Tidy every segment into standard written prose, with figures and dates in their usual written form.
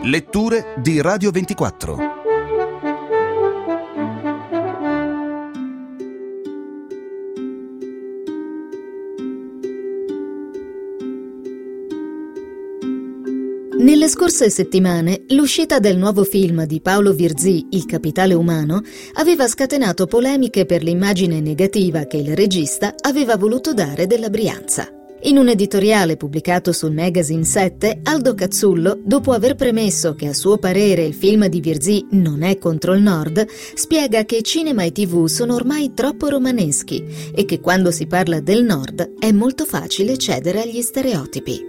Letture di Radio 24. Nelle scorse settimane, l'uscita del nuovo film di Paolo Virzì, Il capitale umano, aveva scatenato polemiche per l'immagine negativa che il regista aveva voluto dare della Brianza. In un editoriale pubblicato sul magazine 7, Aldo Cazzullo, dopo aver premesso che a suo parere il film di Virzì non è contro il Nord, spiega che cinema e TV sono ormai troppo romaneschi e che quando si parla del Nord è molto facile cedere agli stereotipi.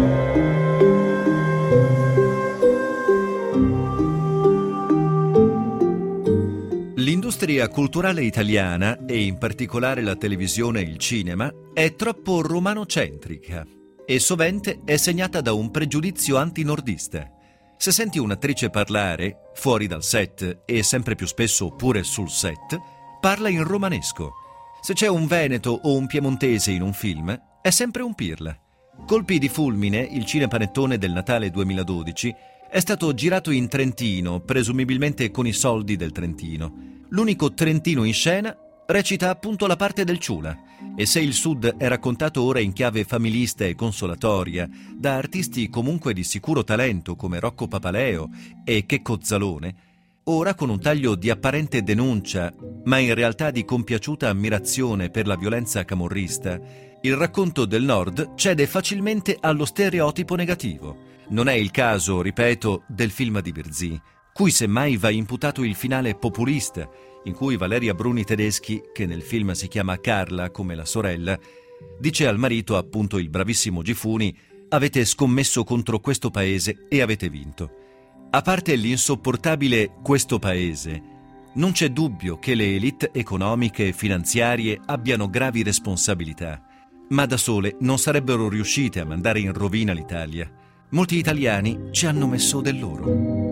L'industria culturale italiana, e in particolare la televisione e il cinema, è troppo romanocentrica e sovente è segnata da un pregiudizio antinordista. Se senti un'attrice parlare, fuori dal set e sempre più spesso pure sul set, parla in romanesco. Se c'è un veneto o un piemontese in un film, è sempre un pirla. Colpi di fulmine, il cinepanettone del Natale 2012, è stato girato in Trentino, presumibilmente con i soldi del Trentino. L'unico trentino in scena recita appunto la parte del ciula, e se il Sud è raccontato ora in chiave familista e consolatoria da artisti comunque di sicuro talento come Rocco Papaleo e Checco Zalone, ora con un taglio di apparente denuncia, ma in realtà di compiaciuta ammirazione per la violenza camorrista, il racconto del Nord cede facilmente allo stereotipo negativo. Non è il caso, ripeto, del film di Virzì, cui semmai va imputato il finale populista, in cui Valeria Bruni Tedeschi, che nel film si chiama Carla come la sorella, dice al marito, appunto il bravissimo Gifuni: avete scommesso contro questo paese e avete vinto. A parte l'insopportabile questo paese, non c'è dubbio che le élite economiche e finanziarie abbiano gravi responsabilità, ma da sole non sarebbero riuscite a mandare in rovina l'Italia. Molti italiani ci hanno messo del loro.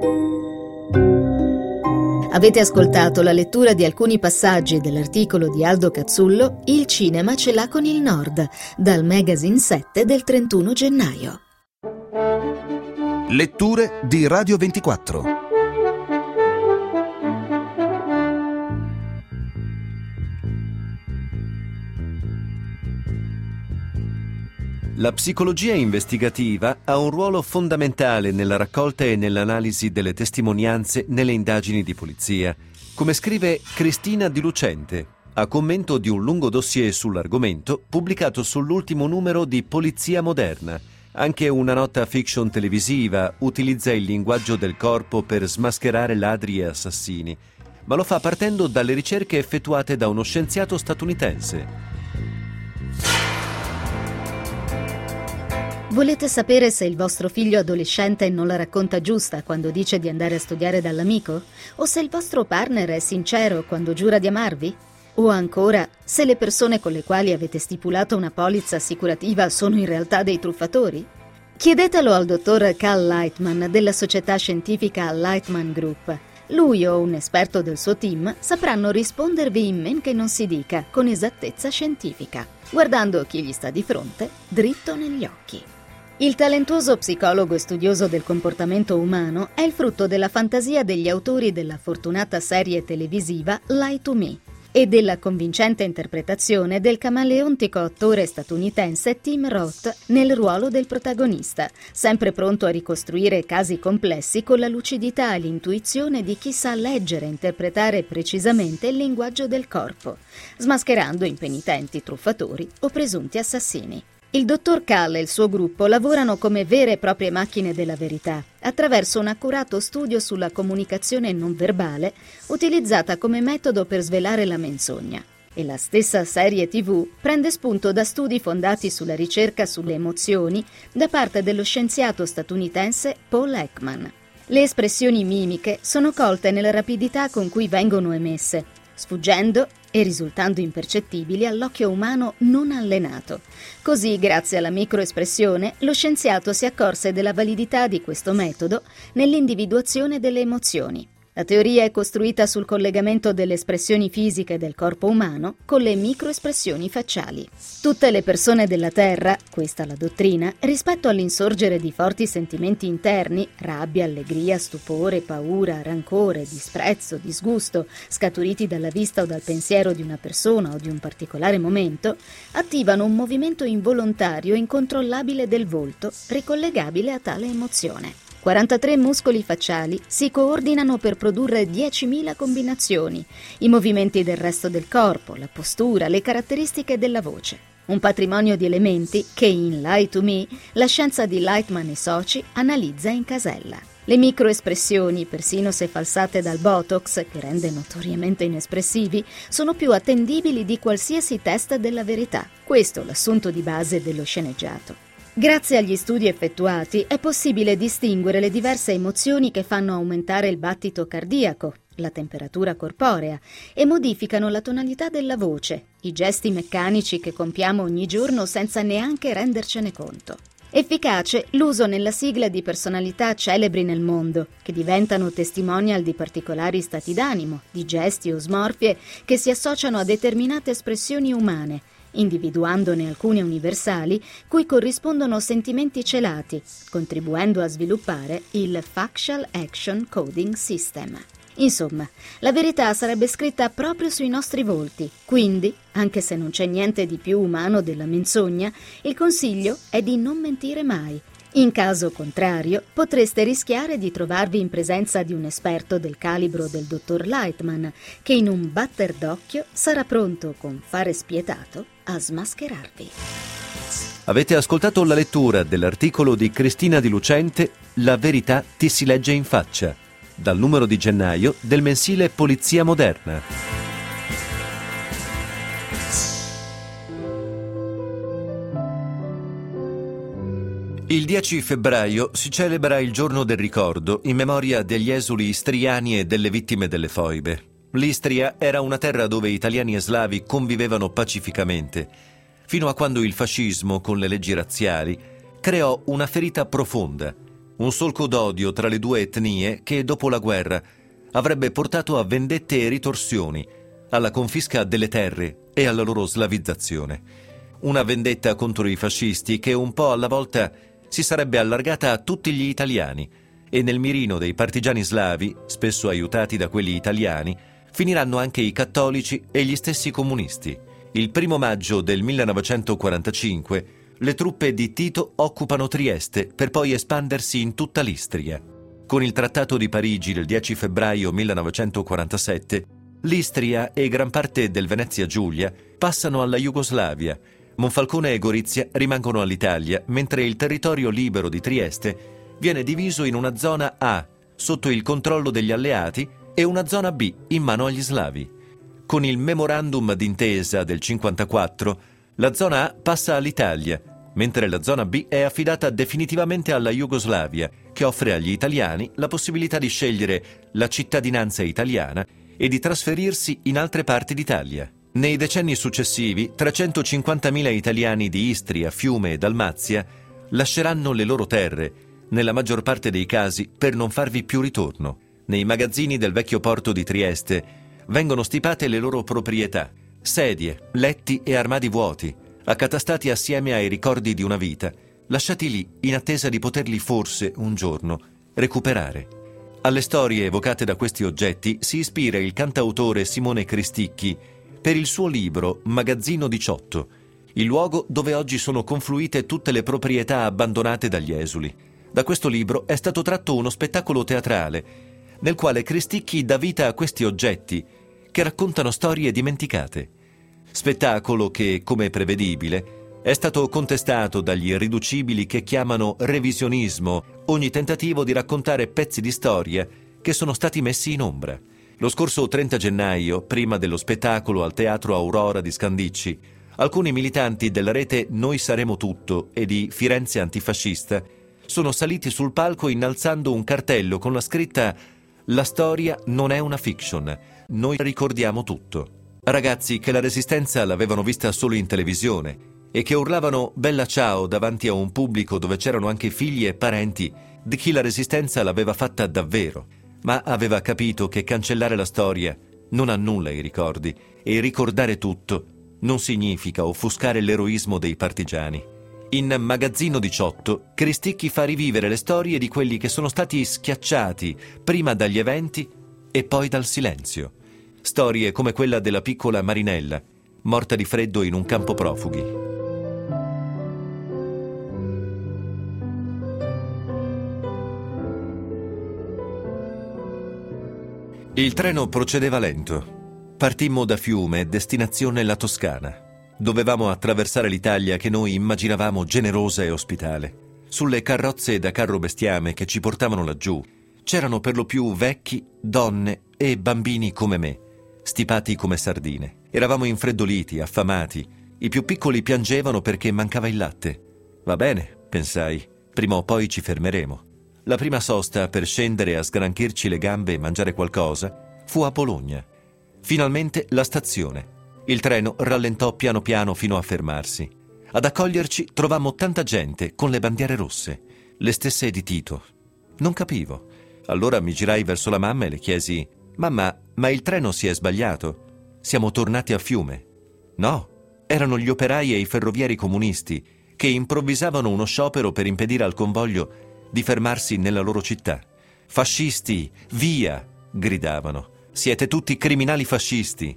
Avete ascoltato la lettura di alcuni passaggi dell'articolo di Aldo Cazzullo Il cinema ce l'ha con il Nord, dal magazine 7 del 31 gennaio. Letture di Radio 24. La psicologia investigativa ha un ruolo fondamentale nella raccolta e nell'analisi delle testimonianze nelle indagini di polizia, come scrive Cristina Di Lucente, a commento di un lungo dossier sull'argomento pubblicato sull'ultimo numero di Polizia Moderna. Anche una nota fiction televisiva utilizza il linguaggio del corpo per smascherare ladri e assassini, ma lo fa partendo dalle ricerche effettuate da uno scienziato statunitense. Volete sapere se il vostro figlio adolescente non la racconta giusta quando dice di andare a studiare dall'amico? O se il vostro partner è sincero quando giura di amarvi? O ancora, se le persone con le quali avete stipulato una polizza assicurativa sono in realtà dei truffatori? Chiedetelo al dottor Cal Lightman della società scientifica Lightman Group. Lui o un esperto del suo team sapranno rispondervi in men che non si dica, con esattezza scientifica, guardando chi gli sta di fronte dritto negli occhi. Il talentuoso psicologo e studioso del comportamento umano è il frutto della fantasia degli autori della fortunata serie televisiva Lie to Me e della convincente interpretazione del camaleontico attore statunitense Tim Roth nel ruolo del protagonista, sempre pronto a ricostruire casi complessi con la lucidità e l'intuizione di chi sa leggere e interpretare precisamente il linguaggio del corpo, smascherando impenitenti truffatori o presunti assassini. Il dottor Cal e il suo gruppo lavorano come vere e proprie macchine della verità, attraverso un accurato studio sulla comunicazione non verbale utilizzata come metodo per svelare la menzogna. E la stessa serie TV prende spunto da studi fondati sulla ricerca sulle emozioni da parte dello scienziato statunitense Paul Ekman. Le espressioni mimiche sono colte nella rapidità con cui vengono emesse, sfuggendo e risultando impercettibili all'occhio umano non allenato. Così, grazie alla microespressione, lo scienziato si accorse della validità di questo metodo nell'individuazione delle emozioni. La teoria è costruita sul collegamento delle espressioni fisiche del corpo umano con le microespressioni facciali. Tutte le persone della Terra, questa la dottrina, rispetto all'insorgere di forti sentimenti interni, rabbia, allegria, stupore, paura, rancore, disprezzo, disgusto, scaturiti dalla vista o dal pensiero di una persona o di un particolare momento, attivano un movimento involontario e incontrollabile del volto, ricollegabile a tale emozione. 43 muscoli facciali si coordinano per produrre 10.000 combinazioni, i movimenti del resto del corpo, la postura, le caratteristiche della voce. Un patrimonio di elementi che in Lie to Me la scienza di Lightman e soci analizza in casella. Le microespressioni, persino se falsate dal Botox, che rende notoriamente inespressivi, sono più attendibili di qualsiasi test della verità. Questo è l'assunto di base dello sceneggiato. Grazie agli studi effettuati è possibile distinguere le diverse emozioni che fanno aumentare il battito cardiaco, la temperatura corporea e modificano la tonalità della voce, i gesti meccanici che compiamo ogni giorno senza neanche rendercene conto. Efficace l'uso nella sigla di personalità celebri nel mondo, che diventano testimonial di particolari stati d'animo, di gesti o smorfie che si associano a determinate espressioni umane, individuandone alcune universali cui corrispondono sentimenti celati, contribuendo a sviluppare il Facial Action Coding System. Insomma, la verità sarebbe scritta proprio sui nostri volti, quindi, anche se non c'è niente di più umano della menzogna, il consiglio è di non mentire mai. In caso contrario, potreste rischiare di trovarvi in presenza di un esperto del calibro del dottor Lightman, che in un batter d'occhio sarà pronto con fare spietato a smascherarvi. Avete ascoltato la lettura dell'articolo di Cristina Di Lucente La verità ti si legge in faccia, dal numero di gennaio del mensile Polizia Moderna. Il 10 febbraio si celebra il giorno del ricordo in memoria degli esuli istriani e delle vittime delle foibe. L'Istria era una terra dove italiani e slavi convivevano pacificamente, fino a quando il fascismo, con le leggi razziali, creò una ferita profonda, un solco d'odio tra le due etnie che, dopo la guerra, avrebbe portato a vendette e ritorsioni, alla confisca delle terre e alla loro slavizzazione. Una vendetta contro i fascisti che un po' alla volta si sarebbe allargata a tutti gli italiani e nel mirino dei partigiani slavi, spesso aiutati da quelli italiani, finiranno anche i cattolici e gli stessi comunisti. Il 1 maggio del 1945 le truppe di Tito occupano Trieste per poi espandersi in tutta l'Istria. Con il Trattato di Parigi del 10 febbraio 1947, l'Istria e gran parte del Venezia Giulia passano alla Jugoslavia. Monfalcone e Gorizia rimangono all'Italia, mentre il territorio libero di Trieste viene diviso in una zona A, sotto il controllo degli alleati, e una zona B, in mano agli slavi. Con il memorandum d'intesa del 1954, la zona A passa all'Italia, mentre la zona B è affidata definitivamente alla Jugoslavia, che offre agli italiani la possibilità di scegliere la cittadinanza italiana e di trasferirsi in altre parti d'Italia. Nei decenni successivi, 350.000 italiani di Istria, Fiume e Dalmazia lasceranno le loro terre, nella maggior parte dei casi per non farvi più ritorno. Nei magazzini del vecchio porto di Trieste vengono stipate le loro proprietà, sedie, letti e armadi vuoti, accatastati assieme ai ricordi di una vita, lasciati lì in attesa di poterli forse un giorno recuperare. Alle storie evocate da questi oggetti si ispira il cantautore Simone Cristicchi per il suo libro Magazzino 18, il luogo dove oggi sono confluite tutte le proprietà abbandonate dagli esuli. Da questo libro è stato tratto uno spettacolo teatrale nel quale Cristicchi dà vita a questi oggetti che raccontano storie dimenticate. Spettacolo che, come prevedibile, è stato contestato dagli irriducibili che chiamano revisionismo ogni tentativo di raccontare pezzi di storia che sono stati messi in ombra. Lo scorso 30 gennaio, prima dello spettacolo al Teatro Aurora di Scandicci, alcuni militanti della rete Noi Saremo Tutto e di Firenze Antifascista sono saliti sul palco innalzando un cartello con la scritta «La storia non è una fiction, noi ricordiamo tutto». Ragazzi che la Resistenza l'avevano vista solo in televisione e che urlavano «Bella ciao» davanti a un pubblico dove c'erano anche figli e parenti di chi la Resistenza l'aveva fatta davvero. ma aveva capito che cancellare la storia non annulla i ricordi e ricordare tutto non significa offuscare l'eroismo dei partigiani. In Magazzino 18, Cristicchi fa rivivere le storie di quelli che sono stati schiacciati prima dagli eventi e poi dal silenzio. Storie come quella della piccola Marinella, morta di freddo in un campo profughi. Il treno procedeva lento. Partimmo da Fiume, destinazione la Toscana. Dovevamo attraversare l'Italia che noi immaginavamo generosa e ospitale. Sulle carrozze da carro bestiame che ci portavano laggiù c'erano per lo più vecchi, donne e bambini come me, stipati come sardine. Eravamo infreddoliti, affamati. I più piccoli piangevano perché mancava il latte. Va bene, pensai, prima o poi ci fermeremo. La prima sosta per scendere a sgranchirci le gambe e mangiare qualcosa fu a Bologna. Finalmente la stazione. Il treno rallentò piano piano fino a fermarsi. Ad accoglierci trovammo tanta gente con le bandiere rosse, le stesse di Tito. Non capivo. Allora mi girai verso la mamma e le chiesi: «Mamma, ma il treno si è sbagliato? Siamo tornati a Fiume». No, erano gli operai e i ferrovieri comunisti che improvvisavano uno sciopero per impedire al convoglio di fermarsi nella loro città. «Fascisti, via!» gridavano. «Siete tutti criminali fascisti!»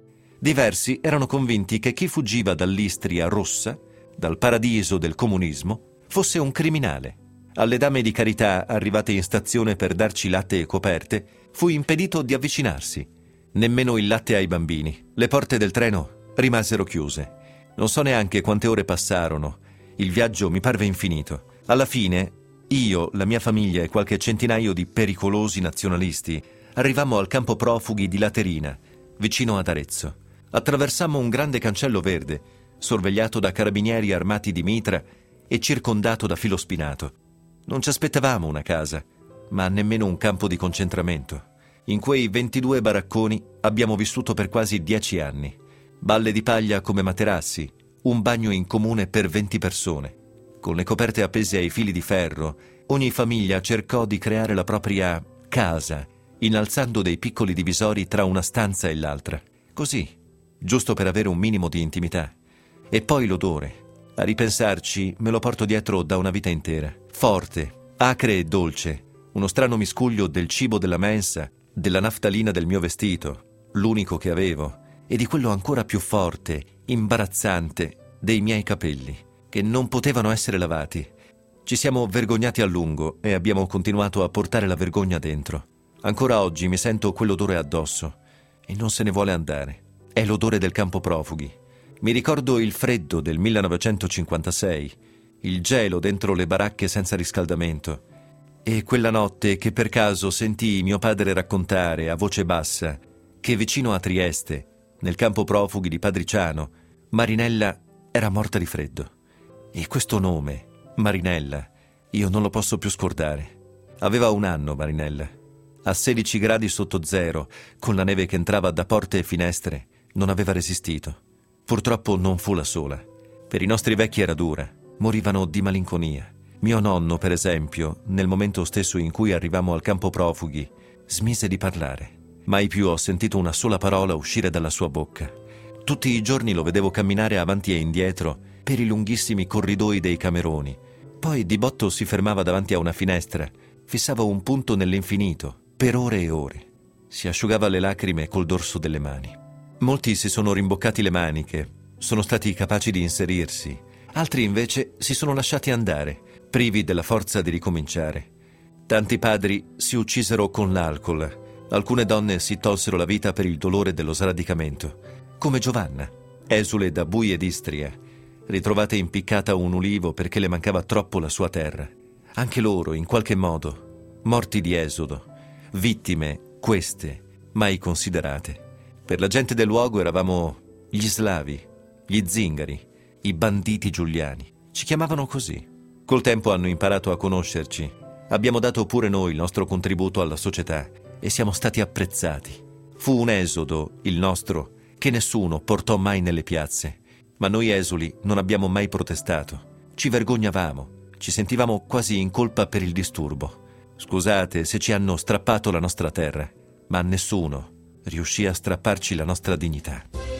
Diversi erano convinti che chi fuggiva dall'Istria rossa, dal paradiso del comunismo, fosse un criminale. Alle dame di carità arrivate in stazione per darci latte e coperte fu impedito di avvicinarsi. Nemmeno il latte ai bambini. Le porte del treno rimasero chiuse. Non so neanche quante ore passarono. Il viaggio mi parve infinito. Alla fine, io, la mia famiglia e qualche centinaio di pericolosi nazionalisti arrivammo al campo profughi di Laterina, vicino ad Arezzo. Attraversammo un grande cancello verde, sorvegliato da carabinieri armati di mitra e circondato da filo spinato. Non ci aspettavamo una casa, ma nemmeno un campo di concentramento. In quei 22 baracconi abbiamo vissuto per quasi 10 anni. Balle di paglia come materassi, un bagno in comune per 20 persone. Con le coperte appese ai fili di ferro, ogni famiglia cercò di creare la propria casa, innalzando dei piccoli divisori tra una stanza e l'altra. Così, giusto per avere un minimo di intimità. E poi l'odore. A ripensarci, me lo porto dietro da una vita intera. Forte, acre e dolce, uno strano miscuglio del cibo della mensa, della naftalina del mio vestito, l'unico che avevo, e di quello ancora più forte, imbarazzante, dei miei capelli, che non potevano essere lavati. Ci siamo vergognati a lungo e abbiamo continuato a portare la vergogna dentro. Ancora oggi mi sento quell'odore addosso e non se ne vuole andare. È l'odore del campo profughi. Mi ricordo il freddo del 1956, il gelo dentro le baracche senza riscaldamento e quella notte che per caso sentii mio padre raccontare a voce bassa che vicino a Trieste, nel campo profughi di Padriciano, Marinella era morta di freddo. E questo nome, Marinella, io non lo posso più scordare. Aveva 1 anno, Marinella. A 16 gradi sotto zero, con la neve che entrava da porte e finestre, non aveva resistito. Purtroppo non fu la sola. Per i nostri vecchi era dura. Morivano di malinconia. Mio nonno, per esempio, nel momento stesso in cui arrivammo al campo profughi, smise di parlare. Mai più ho sentito una sola parola uscire dalla sua bocca. Tutti i giorni lo vedevo camminare avanti e indietro per i lunghissimi corridoi dei cameroni. Poi di botto si fermava davanti a una finestra, fissava un punto nell'infinito, per ore e ore. Si asciugava le lacrime col dorso delle mani. Molti si sono rimboccati le maniche, sono stati capaci di inserirsi. Altri invece si sono lasciati andare, privi della forza di ricominciare. Tanti padri si uccisero con l'alcol. Alcune donne si tolsero la vita per il dolore dello sradicamento, come Giovanna, esule da Buie d'Istria, ritrovata impiccata a un ulivo perché le mancava troppo la sua terra. Anche loro, in qualche modo, morti di esodo, vittime, queste, mai considerate. Per la gente del luogo eravamo gli slavi, gli zingari, i banditi giuliani. Ci chiamavano così. Col tempo hanno imparato a conoscerci. Abbiamo dato pure noi il nostro contributo alla società e siamo stati apprezzati. Fu un esodo, il nostro, che nessuno portò mai nelle piazze. Ma noi esuli non abbiamo mai protestato. Ci vergognavamo, ci sentivamo quasi in colpa per il disturbo. Scusate se ci hanno strappato la nostra terra, ma nessuno riuscì a strapparci la nostra dignità.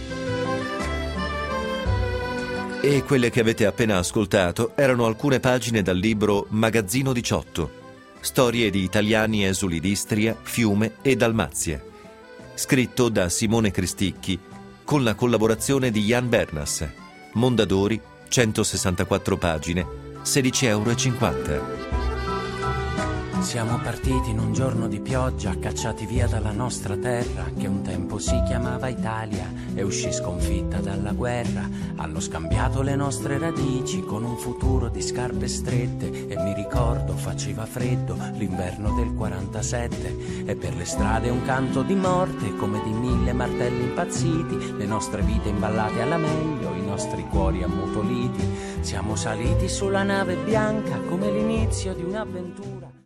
E quelle che avete appena ascoltato erano alcune pagine dal libro Magazzino 18, storie di italiani esuli d'Istria, Fiume e Dalmazia, scritto da Simone Cristicchi con la collaborazione di Jan Bernas. Mondadori, 164 pagine, €16,50. Siamo partiti in un giorno di pioggia, cacciati via dalla nostra terra, che un tempo si chiamava Italia, e uscì sconfitta dalla guerra. Hanno scambiato le nostre radici con un futuro di scarpe strette, e mi ricordo faceva freddo l'inverno del 47, e per le strade un canto di morte come di 1000 martelli impazziti, le nostre vite imballate alla meglio, i nostri cuori ammutoliti. Siamo saliti sulla nave bianca come l'inizio di un'avventura.